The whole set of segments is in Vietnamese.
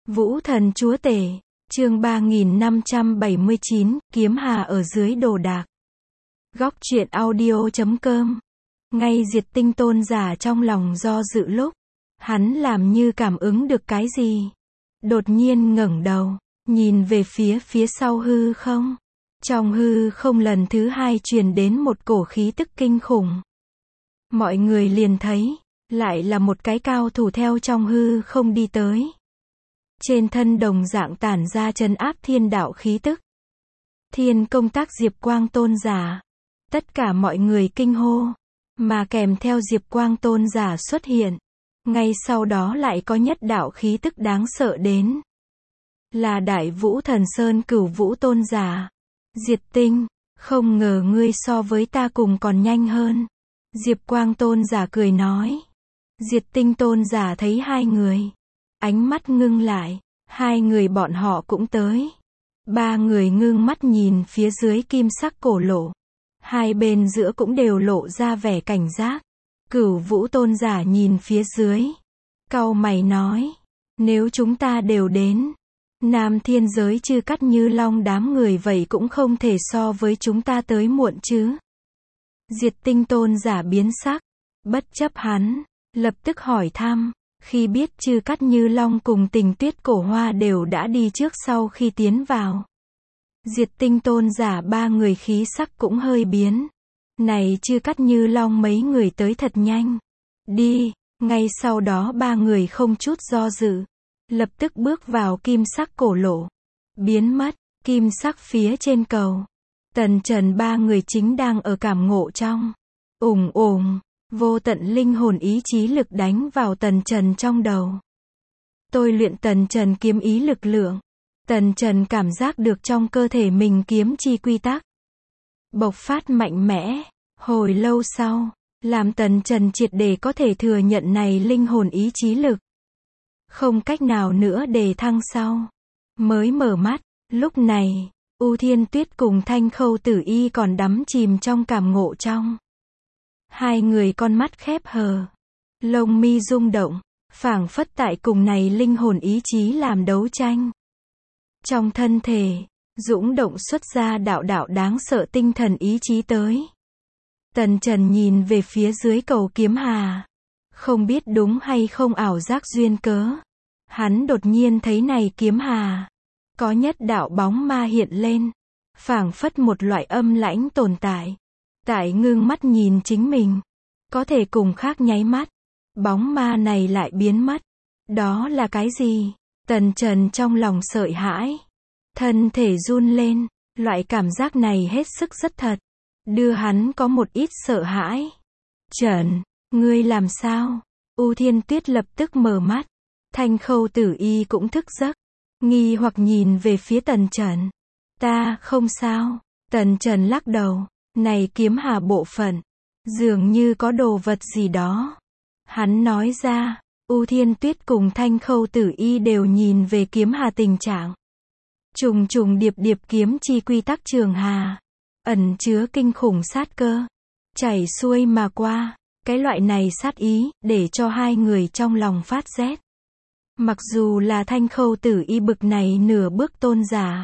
Vũ thần chúa tể, chương 3579, kiếm hà ở dưới đồ đạc. Góc truyện audio.com. Ngay Diệt Tinh tôn giả trong lòng do dự lúc, hắn làm như cảm ứng được cái gì. Đột nhiên ngẩng đầu, nhìn về phía sau hư không. Trong hư không lần thứ hai truyền đến một cổ khí tức kinh khủng. Mọi người liền thấy, lại là một cái cao thủ theo trong hư không đi tới. Trên thân đồng dạng tản ra trấn áp thiên đạo khí tức. Thiên công tác Diệp Quang tôn giả. Tất cả mọi người kinh hô. Mà kèm theo Diệp Quang tôn giả xuất hiện. Ngay sau đó lại có nhất đạo khí tức đáng sợ đến. Là Đại Vũ Thần Sơn Cửu Vũ tôn giả. Diệt Tinh, không ngờ ngươi so với ta cùng còn nhanh hơn. Diệp Quang tôn giả cười nói. Diệt Tinh tôn giả thấy hai người. Ánh mắt ngưng lại, hai người bọn họ cũng tới. Ba người ngưng mắt nhìn phía dưới kim sắc cổ lộ. Hai bên giữa cũng đều lộ ra vẻ cảnh giác. Cửu Vũ tôn giả nhìn phía dưới. Cau mày nói, nếu chúng ta đều đến, Nam thiên giới Chư Cắt Như Long đám người vậy cũng không thể so với chúng ta tới muộn chứ. Diệt Tinh tôn giả biến sắc, bất chấp hắn, lập tức hỏi thăm. Khi biết Chư Cắt Như Long cùng Tình Tuyết Cổ Hoa đều đã đi trước sau khi tiến vào. Diệt Tinh tôn giả ba người khí sắc cũng hơi biến. Này Chư Cắt Như Long mấy người tới thật nhanh. Đi, ngay sau đó ba người không chút do dự. Lập tức bước vào kim sắc cổ lộ. Biến mất, kim sắc phía trên cầu. Tần Trần ba người chính đang ở cảm ngộ trong. Vô tận linh hồn ý chí lực đánh vào Tần Trần trong đầu. Tôi luyện Tần Trần kiếm ý lực lượng. Tần Trần cảm giác được trong cơ thể mình kiếm chi quy tắc bộc phát mạnh mẽ. Hồi lâu sau, làm Tần Trần triệt để có thể thừa nhận này linh hồn ý chí lực. Không cách nào nữa đề thăng sau. Mới mở mắt, lúc này, U Thiên Tuyết cùng Thanh Khâu Tử Y còn đắm chìm trong cảm ngộ trong. Hai người con mắt khép hờ, lông mi rung động, phảng phất tại cùng này linh hồn ý chí làm đấu tranh. Trong thân thể, dũng động xuất ra đạo đạo đáng sợ tinh thần ý chí tới. Tần Trần nhìn về phía dưới cầu kiếm hà. Không biết đúng hay không ảo giác duyên cớ. Hắn đột nhiên thấy này kiếm hà. Có nhất đạo bóng ma hiện lên. Phảng phất một loại âm lãnh tồn tại. Tại ngưng mắt nhìn chính mình. Có thể cùng khác nháy mắt. Bóng ma này lại biến mất. Đó là cái gì? Tần Trần trong lòng sợ hãi. Thân thể run lên. Loại cảm giác này hết sức rất thật. Đưa hắn có một ít sợ hãi. Trần, ngươi làm sao? U Thiên Tuyết lập tức mở mắt. Thanh Khâu Tử Y cũng thức giấc. Nghi hoặc nhìn về phía Tần Trần. Ta không sao. Tần Trần lắc đầu. Này kiếm hà bộ phận. Dường như có đồ vật gì đó. Hắn nói ra. U Thiên Tuyết cùng Thanh Khâu Tử Y đều nhìn về kiếm hà tình trạng. Trùng trùng điệp điệp kiếm chi quy tắc trường hà. Ẩn chứa kinh khủng sát cơ. Chảy xuôi mà qua. Cái loại này sát ý, để cho hai người trong lòng phát rét. Mặc dù là Thanh Khâu Tử Y bực này nửa bước tôn giả.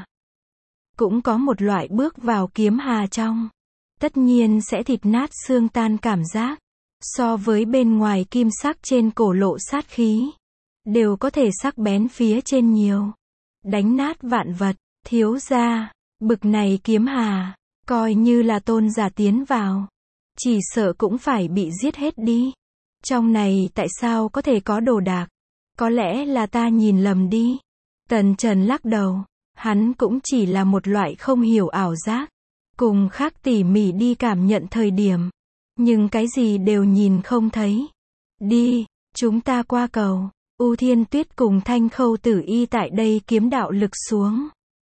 Cũng có một loại bước vào kiếm hà trong. Tất nhiên sẽ thịt nát xương tan cảm giác. So với bên ngoài kim sắc trên cổ lộ sát khí. Đều có thể sắc bén phía trên nhiều. Đánh nát vạn vật, thiếu gia. Bực này kiếm hà. Coi như là tôn giả tiến vào. Chỉ sợ cũng phải bị giết hết đi. Trong này tại sao có thể có đồ đạc? Có lẽ là ta nhìn lầm đi. Tần Trần lắc đầu. Hắn cũng chỉ là một loại không hiểu ảo giác. Cùng khác tỉ mỉ đi cảm nhận thời điểm. Nhưng cái gì đều nhìn không thấy. Đi, chúng ta qua cầu. U Thiên Tuyết cùng Thanh Khâu Tử Y tại đây kiếm đạo lực xuống.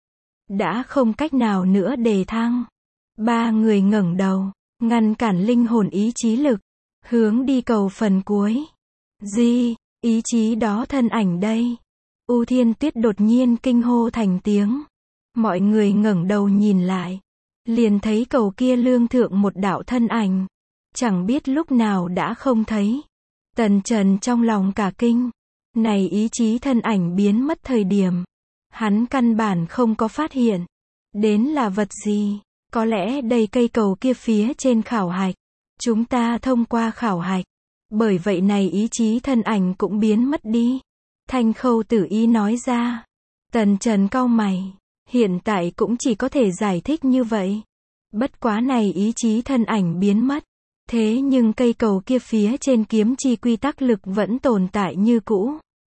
Đã không cách nào nữa đề thăng. Ba người ngẩng đầu, ngăn cản linh hồn ý chí lực. Hướng đi cầu phần cuối. Gì, ý chí đó thân ảnh đây. U Thiên Tuyết đột nhiên kinh hô thành tiếng. Mọi người ngẩng đầu nhìn lại. Liền thấy cầu kia lương thượng một đạo thân ảnh. Chẳng biết lúc nào đã không thấy. Tần Trần trong lòng cả kinh. Này ý chí thân ảnh biến mất thời điểm, hắn căn bản không có phát hiện đến là vật gì. Có lẽ đây cây cầu kia phía trên khảo hạch. Chúng ta thông qua khảo hạch. Bởi vậy này ý chí thân ảnh cũng biến mất đi. Thanh Khâu Tử Y nói ra. Tần Trần cau mày. Hiện tại cũng chỉ có thể giải thích như vậy. Bất quá này ý chí thân ảnh biến mất. Thế nhưng cây cầu kia phía trên kiếm chi quy tắc lực vẫn tồn tại như cũ.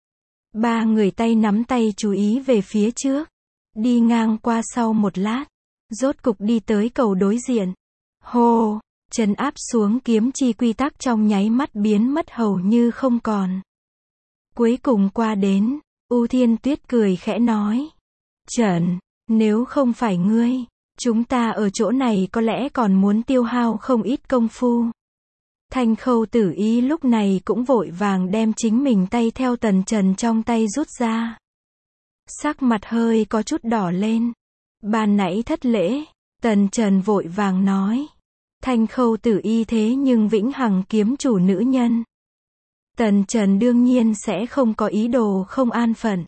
Ba người tay nắm tay chú ý về phía trước. Đi ngang qua sau một lát. Rốt cục đi tới cầu đối diện. Hô, trấn áp xuống kiếm chi quy tắc trong nháy mắt biến mất hầu như không còn. Cuối cùng qua đến, U Thiên Tuyết cười khẽ nói. Trần, nếu không phải ngươi, chúng ta ở chỗ này có lẽ còn muốn tiêu hao không ít công phu. Thanh Khâu Tử Y lúc này cũng vội vàng đem chính mình tay theo Tần Trần trong tay rút ra. Sắc mặt hơi có chút đỏ lên. Ban nãy thất lễ, Tần Trần vội vàng nói. Thanh Khâu Tử Y thế nhưng vĩnh hằng kiếm chủ nữ nhân. Tần Trần đương nhiên sẽ không có ý đồ không an phận.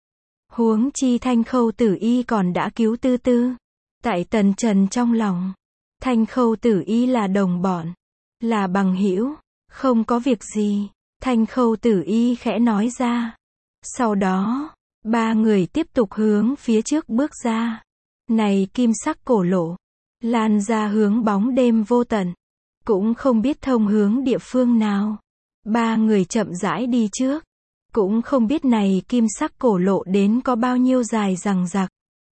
Huống chi Thanh Khâu Tử Y còn đã cứu Tư Tư. Tại Tần Trần trong lòng, Thanh Khâu Tử Y là đồng bọn, là bằng hữu, không có việc gì. Thanh Khâu Tử Y khẽ nói ra. Sau đó, ba người tiếp tục hướng phía trước bước ra. Này kim sắc cổ lộ, lan ra hướng bóng đêm vô tận, cũng không biết thông hướng địa phương nào. Ba người chậm rãi đi trước, cũng không biết này kim sắc cổ lộ đến có bao nhiêu dài dằng dặc.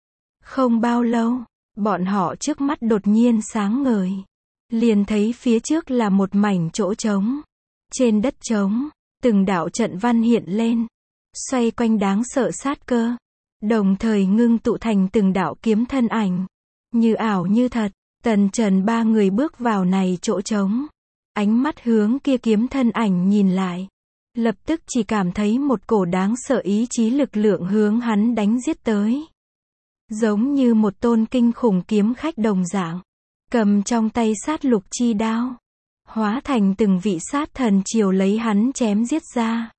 Không bao lâu, bọn họ trước mắt đột nhiên sáng ngời, liền thấy phía trước là một mảnh chỗ trống. Trên đất trống, từng đạo trận văn hiện lên, xoay quanh đáng sợ sát cơ, đồng thời ngưng tụ thành từng đạo kiếm thân ảnh, như ảo như thật. Tần Trần ba người bước vào này chỗ trống, ánh mắt hướng kia kiếm thân ảnh nhìn lại, lập tức chỉ cảm thấy một cổ đáng sợ ý chí lực lượng hướng hắn đánh giết tới. Giống như một tôn kinh khủng kiếm khách đồng dạng, cầm trong tay sát lục chi đao, hóa thành từng vị sát thần chiều lấy hắn chém giết ra.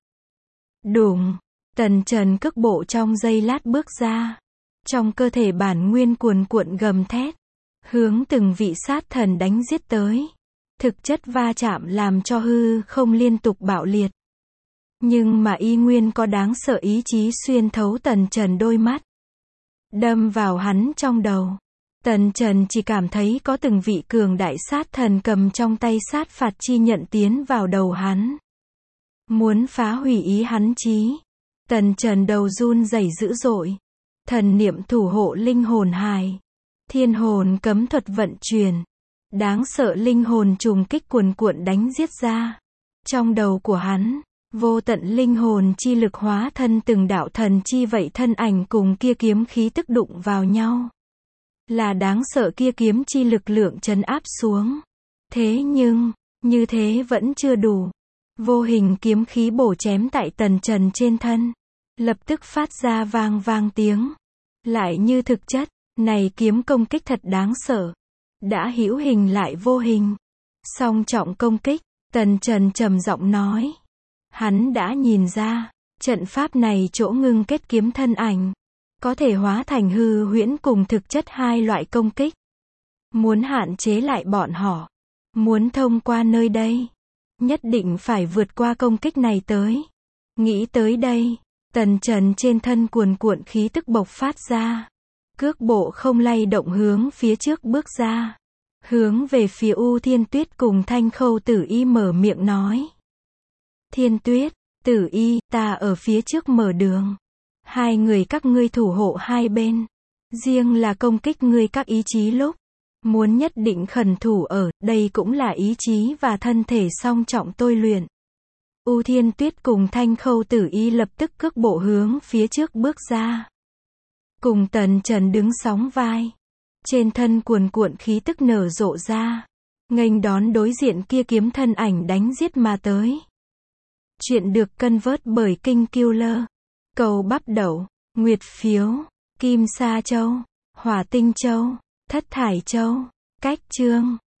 Đùng, Tần Trần cước bộ trong giây lát bước ra, trong cơ thể bản nguyên cuồn cuộn gầm thét, hướng từng vị sát thần đánh giết tới. Thực chất va chạm làm cho hư không liên tục bạo liệt. Nhưng mà y nguyên có đáng sợ ý chí xuyên thấu Tần Trần đôi mắt, đâm vào hắn trong đầu. Tần Trần chỉ cảm thấy có từng vị cường đại sát thần cầm trong tay sát phạt chi nhận tiến vào đầu hắn, muốn phá hủy ý hắn trí. Tần Trần đầu run rẩy dữ dội, thần niệm thủ hộ linh hồn hài, thiên hồn cấm thuật vận chuyển, đáng sợ linh hồn trùng kích cuồn cuộn đánh giết ra. Trong đầu của hắn, vô tận linh hồn chi lực hóa thân từng đạo thần chi vậy thân ảnh cùng kia kiếm khí tức đụng vào nhau. Là đáng sợ kia kiếm chi lực lượng trấn áp xuống. Thế nhưng, như thế vẫn chưa đủ. Vô hình kiếm khí bổ chém tại Tần Trần trên thân, lập tức phát ra vang vang tiếng. Lại như thực chất, này kiếm công kích thật đáng sợ. Đã hữu hình lại vô hình. Song trọng công kích, Tần Trần trầm giọng nói. Hắn đã nhìn ra, trận pháp này chỗ ngưng kết kiếm thân ảnh, có thể hóa thành hư huyễn cùng thực chất hai loại công kích. Muốn hạn chế lại bọn họ, muốn thông qua nơi đây, nhất định phải vượt qua công kích này tới. Nghĩ tới đây, Tần Trần trên thân cuồn cuộn khí tức bộc phát ra. Cước bộ không lay động hướng phía trước bước ra. Hướng về phía U Thiên Tuyết cùng Thanh Khâu Tử Y mở miệng nói. Thiên Tuyết, Tử Y, ta ở phía trước mở đường. Hai người các ngươi thủ hộ hai bên. Riêng là công kích ngươi các ý chí lúc, muốn nhất định khẩn thủ ở, đây cũng là ý chí và thân thể song trọng tôi luyện. U Thiên Tuyết cùng Thanh Khâu Tử Y lập tức cước bộ hướng phía trước bước ra. Cùng Tần Trần đứng sóng vai. Trên thân cuồn cuộn khí tức nở rộ ra. Nghênh đón đối diện kia kiếm thân ảnh đánh giết mà tới. Chuyện được cân vớt bởi Kinh Killer. Cầu bắp đậu, nguyệt phiếu, kim sa châu, hỏa tinh châu, thất thải châu, cách chương.